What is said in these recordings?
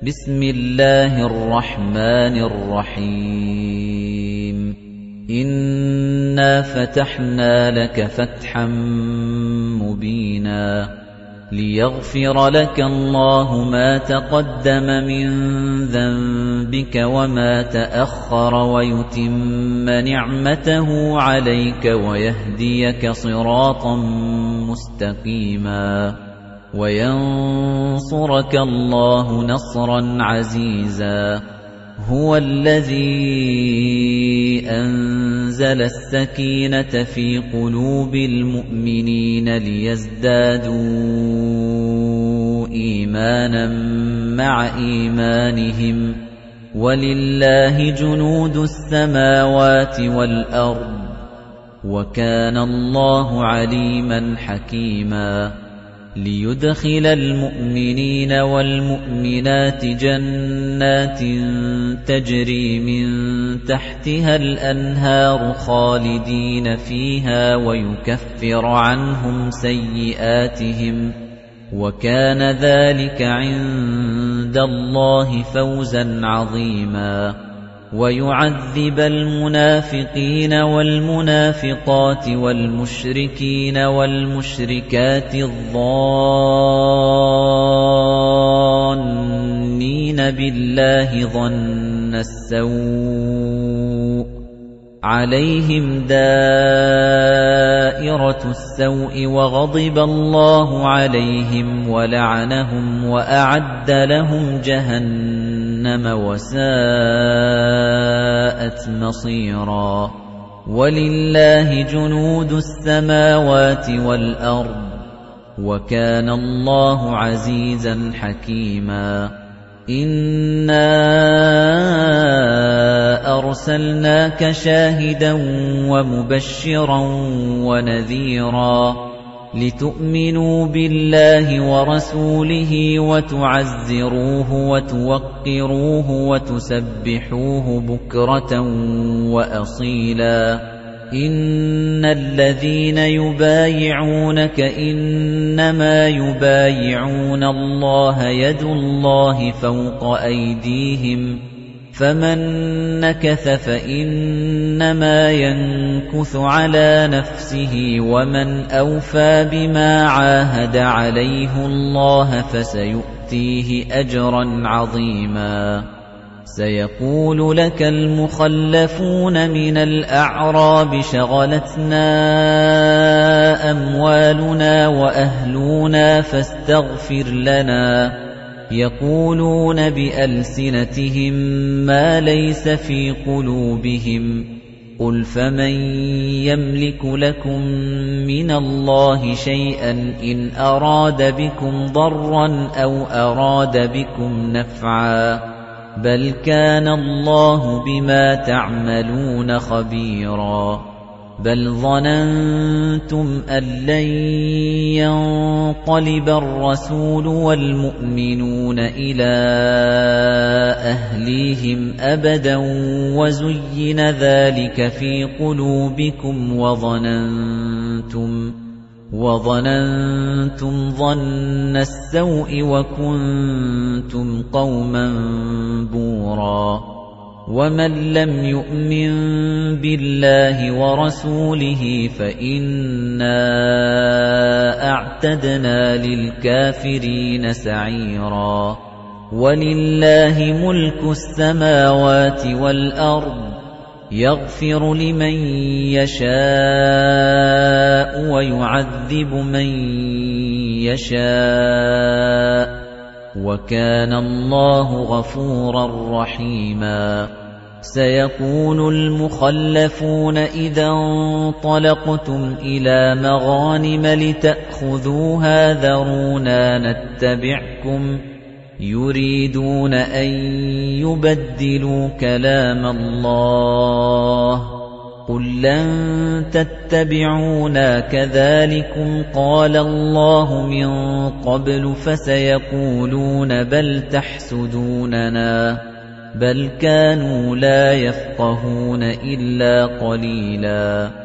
بسم الله الرحمن الرحيم إنا فتحنا لك فتحا مبينا ليغفر لك الله ما تقدم من ذنبك وما تأخر ويتم نعمته عليك ويهديك صراطا مستقيما وينصرك الله نصرا عزيزا هو الذي أنزل السكينة في قلوب المؤمنين ليزدادوا إيمانا مع إيمانهم ولله جنود السماوات والأرض وكان الله عليما حكيما ليدخل المؤمنين والمؤمنات جنات تجري من تحتها الأنهار خالدين فيها ويكفر عنهم سيئاتهم وكان ذلك عند الله فوزا عظيما ويعذب المنافقين والمنافقات والمشركين والمشركات الظانين بالله ظن السوء عليهم دائرة السوء وغضب الله عليهم ولعنهم وأعد لهم جهنم وساءت مصيرا ولله جنود السماوات والأرض وكان الله عزيزا حكيما إنا أرسلناك شاهدا ومبشرا ونذيرا لتؤمنوا بالله ورسوله وتعزروه وتوقروه وتسبحوه بكرة وأصيلا إن الذين يبايعونك إنما يبايعون الله يد الله فوق أيديهم فمن نكث فإنما ينكث على نفسه ومن أوفى بما عاهد عليه الله فسيؤتيه أجرا عظيما سيقول لك المخلفون من الأعراب شغلتنا أموالنا وأهلنا فاستغفر لنا يقولون بألسنتهم ما ليس في قلوبهم قل فمن يملك لكم من الله شيئا إن أراد بكم ضرا أو أراد بكم نفعا بل كان الله بما تعملون خبيرا بل ظننتم أن لن ينقلب الرسول والمؤمنون إلى أهليهم أبدا وزين ذلك في قلوبكم وظننتم ظن السوء وكنتم قوما بورا ومن لم يؤمن بالله ورسوله فإنا أعتدنا للكافرين سعيرا ولله ملك السماوات والأرض يغفر لمن يشاء ويعذب من يشاء وكان الله غفورا رحيما سيقول المخلفون إذا انطلقتم إلى مغانم لتأخذوها ذرونا نتبعكم يريدون أن يبدلوا كلام الله قل لن تتبعونا كذلكم قال الله من قبل فسيقولون بل تحسدوننا بل كانوا لا يفقهون إلا قليلا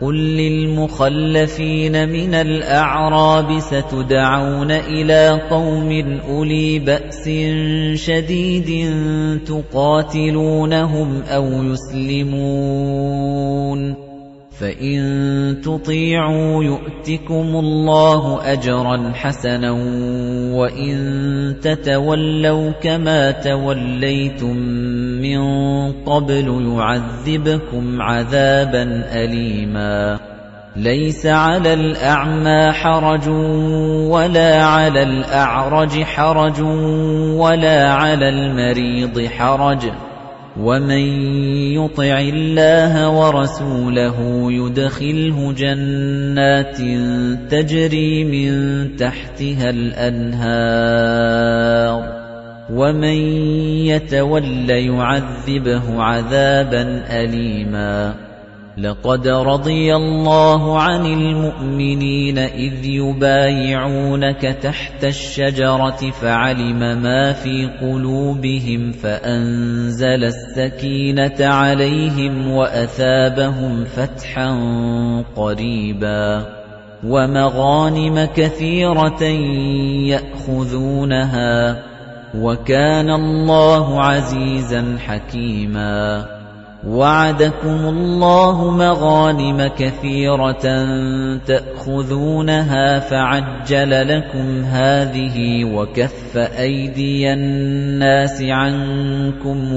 قُل لِّلْمُخَلَّفِينَ مِنَ الْأَعْرَابِ سَتُدْعَوْنَ إِلَىٰ قَوْمٍ أُولِي بَأْسٍ شَدِيدٍ تُقَاتِلُونَهُمْ أَوْ يُسْلِمُونَ فَإِن تُطِيعُوا يُؤْتِكُمُ اللَّهُ أَجْرًا حَسَنًا وَإِن تَتَوَلَّوْا كَمَا تَوَلَّيْتُم مِّن قَبْلُ يُعَذِّبْكُمْ عَذَابًا أَلِيمًا لَيْسَ عَلَى الْأَعْمَىٰ حَرَجٌ وَلَا عَلَى الْأَعْرَجِ حَرَجٌ وَلَا عَلَى الْمَرِيضِ حَرَجٌ وَمَن يُطِعِ اللَّهَ وَرَسُولَهُ يُدْخِلْهُ جَنَّاتٍ تَجْرِي مِن تَحْتِهَا الْأَنْهَارُ وَمَن يَتَوَلَّ يُعَذِّبْهُ عَذَابًا أَلِيمًا لَقَدْ رَضِيَ اللَّهُ عَنِ الْمُؤْمِنِينَ إِذْ يُبَايِعُونَكَ تَحْتَ الشَّجَرَةِ فَعَلِمَ مَا فِي قُلُوبِهِمْ فَأَنزَلَ السَّكِينَةَ عَلَيْهِمْ وَأَثَابَهُمْ فَتْحًا قَرِيبًا وَمَغَانِمَ كَثِيرَةً يَأْخُذُونَهَا وَكَانَ اللَّهُ عَزِيزًا حَكِيمًا وَعَدَكُمُ اللَّهُ مَغَانِمَ كَثِيرَةً تَأْخُذُونَهَا فَعَجَّلَ لَكُمْ هَٰذِهِ وَكَفَّ أَيْدِيَ النَّاسِ عَنكُمْ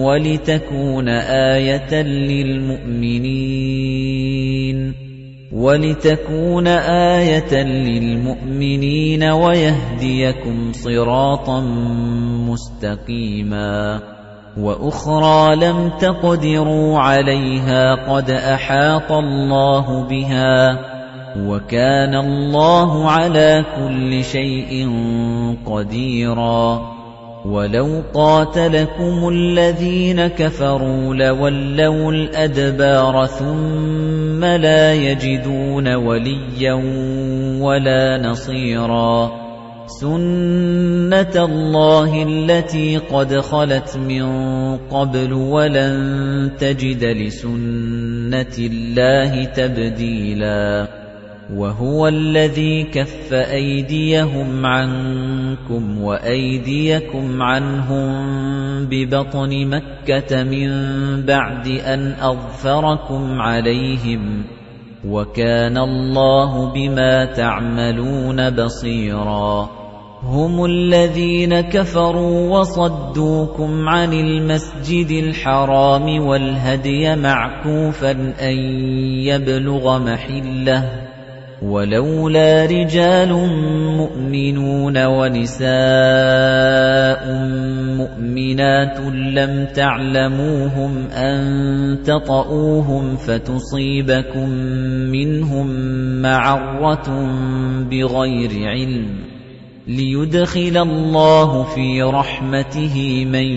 وَلِتَكُونَ آيَةً لِّلْمُؤْمِنِينَ وَيَهْدِيَكُمْ صِرَاطًا مُّسْتَقِيمًا وَأُخْرَىٰ لَمْ تَقْدِرُوا عَلَيْهَا قَدْ أَحَاطَ اللَّهُ بِهَا وَكَانَ اللَّهُ عَلَىٰ كُلِّ شَيْءٍ قَدِيرًا وَلَوْ قَاتَلَكُمُ الَّذِينَ كَفَرُوا لَوَلَّوُا الْأَدْبَارَ ثُمَّ لَا يَجِدُونَ وَلِيًّا وَلَا نَصِيرًا سُنَّةَ اللَّهِ الَّتِي قَدْ خَلَتْ مِن قَبْلُ وَلَن تَجِدَ لِسُنَّةِ اللَّهِ تَبْدِيلًا وَهُوَ الَّذِي كَفَّ أَيْدِيَهُمْ عَنكُمْ وَأَيْدِيَكُمْ عَنْهُم بِبَطْنِ مَكَّةَ مِن بَعْدِ أَنْ أَظْفَرَكُمْ عَلَيْهِمْ وَكَانَ اللَّهُ بِمَا تَعْمَلُونَ بَصِيرًا هُمُ الَّذِينَ كَفَرُوا وَصَدُّوكُمْ عَنِ الْمَسْجِدِ الْحَرَامِ وَالْهَدْيَ مَعْكُوفًا أَن يَبْلُغَ مَحِلَّهُ وَلَوْلَا رِجَالٌ مُؤْمِنُونَ وَنِسَاءٌ مُؤْمِنَاتٌ لَّمْ تَعْلَمُوهُمْ أَن تَطَئُوهُمْ فَتُصِيبَكُم مِّنْهُم مَّعَرَّةٌ بِغَيْرِ عِلْمٍ لِيُدْخِلَ اللَّهُ فِي رَحْمَتِهِ مَن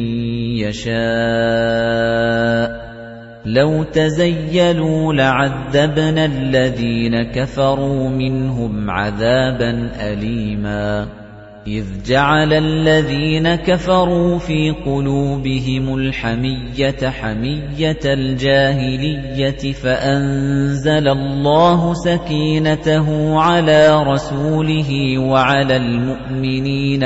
يَشَاءُ لَوْ تَزَيَّلُوا لَعَذَّبْنَا الَّذِينَ كَفَرُوا مِنْهُمْ عَذَابًا أَلِيمًا إِذْ جَعَلَ الَّذِينَ كَفَرُوا فِي قُلُوبِهِمُ الْحَمِيَّةَ حَمِيَّةَ الْجَاهِلِيَّةِ فَأَنزَلَ اللَّهُ سَكِينَتَهُ عَلَى رَسُولِهِ وَعَلَى الْمُؤْمِنِينَ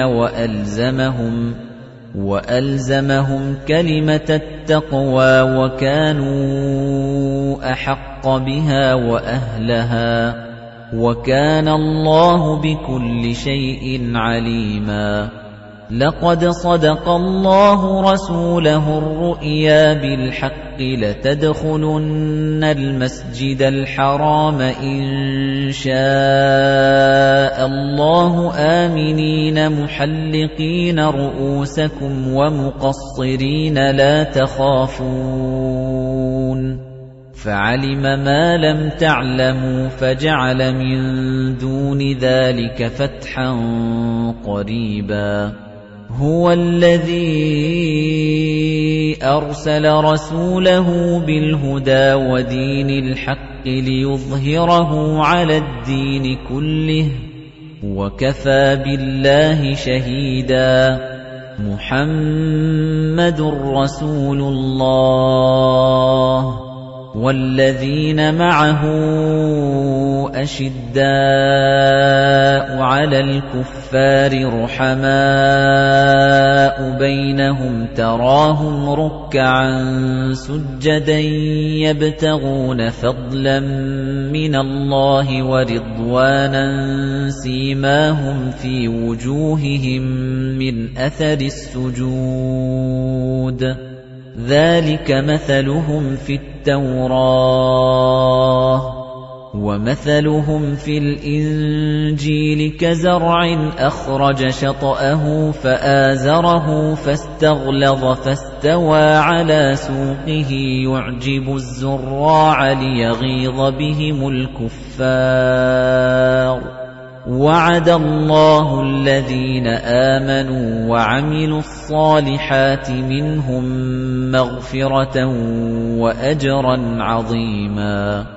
وَأَلْزَمَهُمْ كَلِمَةَ التَّقْوَى وَكَانُوا أَحَقَّ بِهَا وَأَهْلَهَا وَكَانَ اللَّهُ بِكُلِّ شَيْءٍ عَلِيمًا لَقَدْ صَدَقَ اللَّهُ رَسُولَهُ الرُّؤْيَا بِالْحَقِّ لَتَدْخُلُنَّ الْمَسْجِدَ الْحَرَامَ إِن شَاءَ اللَّهُ آمِنِينَ مُحَلِّقِينَ رُءُوسَكُمْ وَمُقَصِّرِينَ لَا تَخَافُونَ فَعَلِمَ مَا لَمْ تَعْلَمُوا فَجَعَلَ مِن دُونِ ذَلِكَ فَتْحًا قَرِيبًا هُوَ الَّذِي أَرْسَلَ رَسُولَهُ بِالْهُدَى وَدِينِ الْحَقِّ لِيُظْهِرَهُ عَلَى الدِّينِ كُلِّهِ وَكَفَى بِاللَّهِ شَهِيدًا مُحَمَّدٌ رَّسُولُ اللَّهِ وَالَّذِينَ مَعَهُ أَشِدَّاءُ عَلَى الْكُفَّارِ رُحَمَاءُ بَيْنَهُمْ تَرَاهُمْ رُكَّعًا سُجَّدًا يَبْتَغُونَ فَضْلًا مِنَ اللَّهِ وَرِضْوَانًا سِيمَاهُمْ فِي وُجُوهِهِم مِّنْ أَثَرِ السُّجُودِ ذَلِكَ مَثَلُهُمْ فِي التَّوْرَاةِ وَمَثَلُهُمْ فِي الْإِنْجِيلِ كَزَرْعٍ أَخْرَجَ شَطْأَهُ فَآزَرَهُ فَاسْتَغْلَظَ فَاسْتَوَى عَلَى سُوقِهِ يُعْجِبُ الزُّرَّاعَ لِيَغِيظَ بِهِمُ الْكُفَّارَ وَعَدَ اللَّهُ الَّذِينَ آمَنُوا وَعَمِلُوا الصَّالِحَاتِ مِنْهُم مَّغْفِرَةً وَأَجْرًا عَظِيمًا